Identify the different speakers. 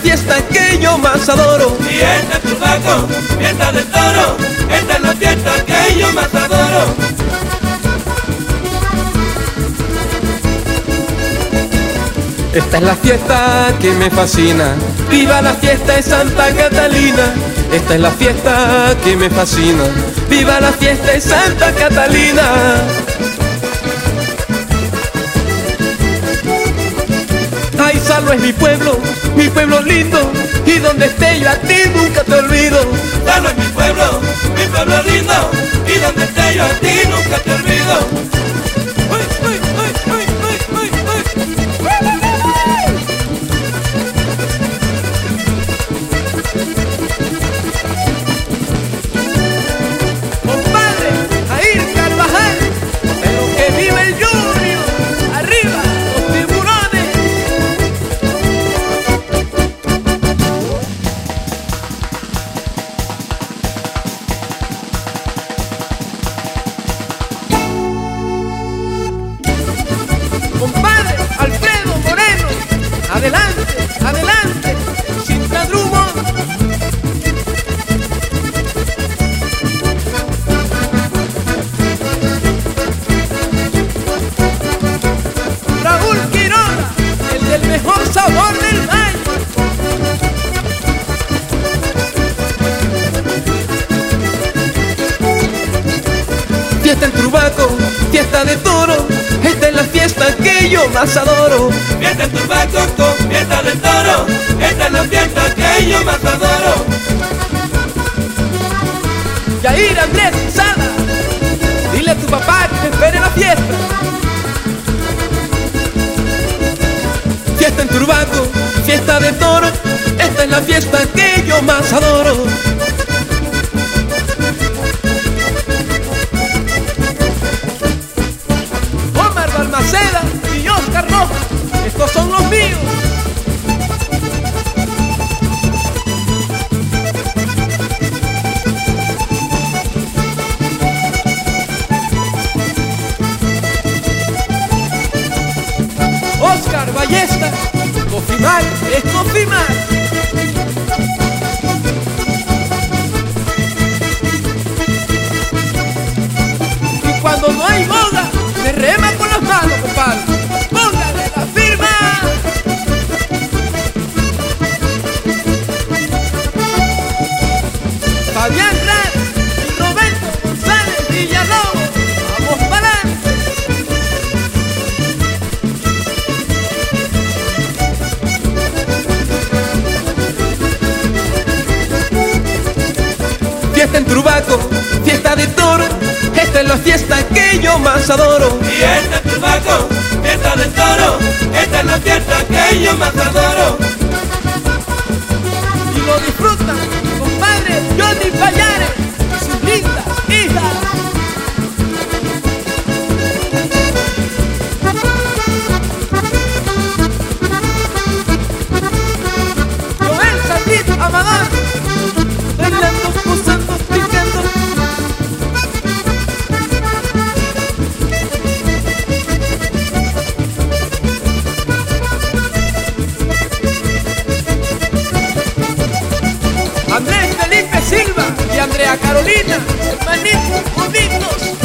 Speaker 1: fiesta que yo más adoro.
Speaker 2: Fiesta de Turbaco, fiesta del toro, esta es la fiesta que yo más adoro.
Speaker 1: Esta es la fiesta que me fascina, viva la fiesta de Santa Catalina. Esta es la fiesta que me fascina, viva la fiesta de Santa Catalina. Ay, Salvo es mi pueblo lindo, y donde esté yo a ti nunca te olvido.
Speaker 2: Salvo es mi pueblo lindo, y donde esté yo a ti nunca te olvido.
Speaker 1: Compadre Alfredo Moreno, adelante, adelante, Cinta Drummond. Raúl Quiroga, el del mejor sabor del maíz. Fiesta en Turbaco, fiesta de toro, esta es la fiesta que yo más adoro.
Speaker 2: Fiesta en Turbaco, fiesta del toro, esta es la fiesta que yo más adoro.
Speaker 1: Yair Andrés Sada, dile a tu papá que te espere en la fiesta. Fiesta en Turbaco, fiesta de toro, esta es la fiesta que yo más adoro. Balmaceda y Oscar Rojas, estos son los míos. Oscar Ballesta, Cofimar es Cofimar. Y cuando no hay boda, se rema con las manos, compadre. ¡Póngale la firma! Fabián Ran y Roberto González Villalobos, ¡vamos para adelante! Fiesta en Turbaco, fiesta de toro, esta es la fiesta que yo más adoro.
Speaker 2: Fiesta en Turbaco, fiesta del toro, esta es la fiesta que yo más adoro.
Speaker 1: Y lo disfrutan, compadre Johnny Payares y sus lindas hijas. Joel Sandito Amador, bailando, posando, picando. Andrés Felipe Silva y Andrea Carolina, hermanitos bonitos.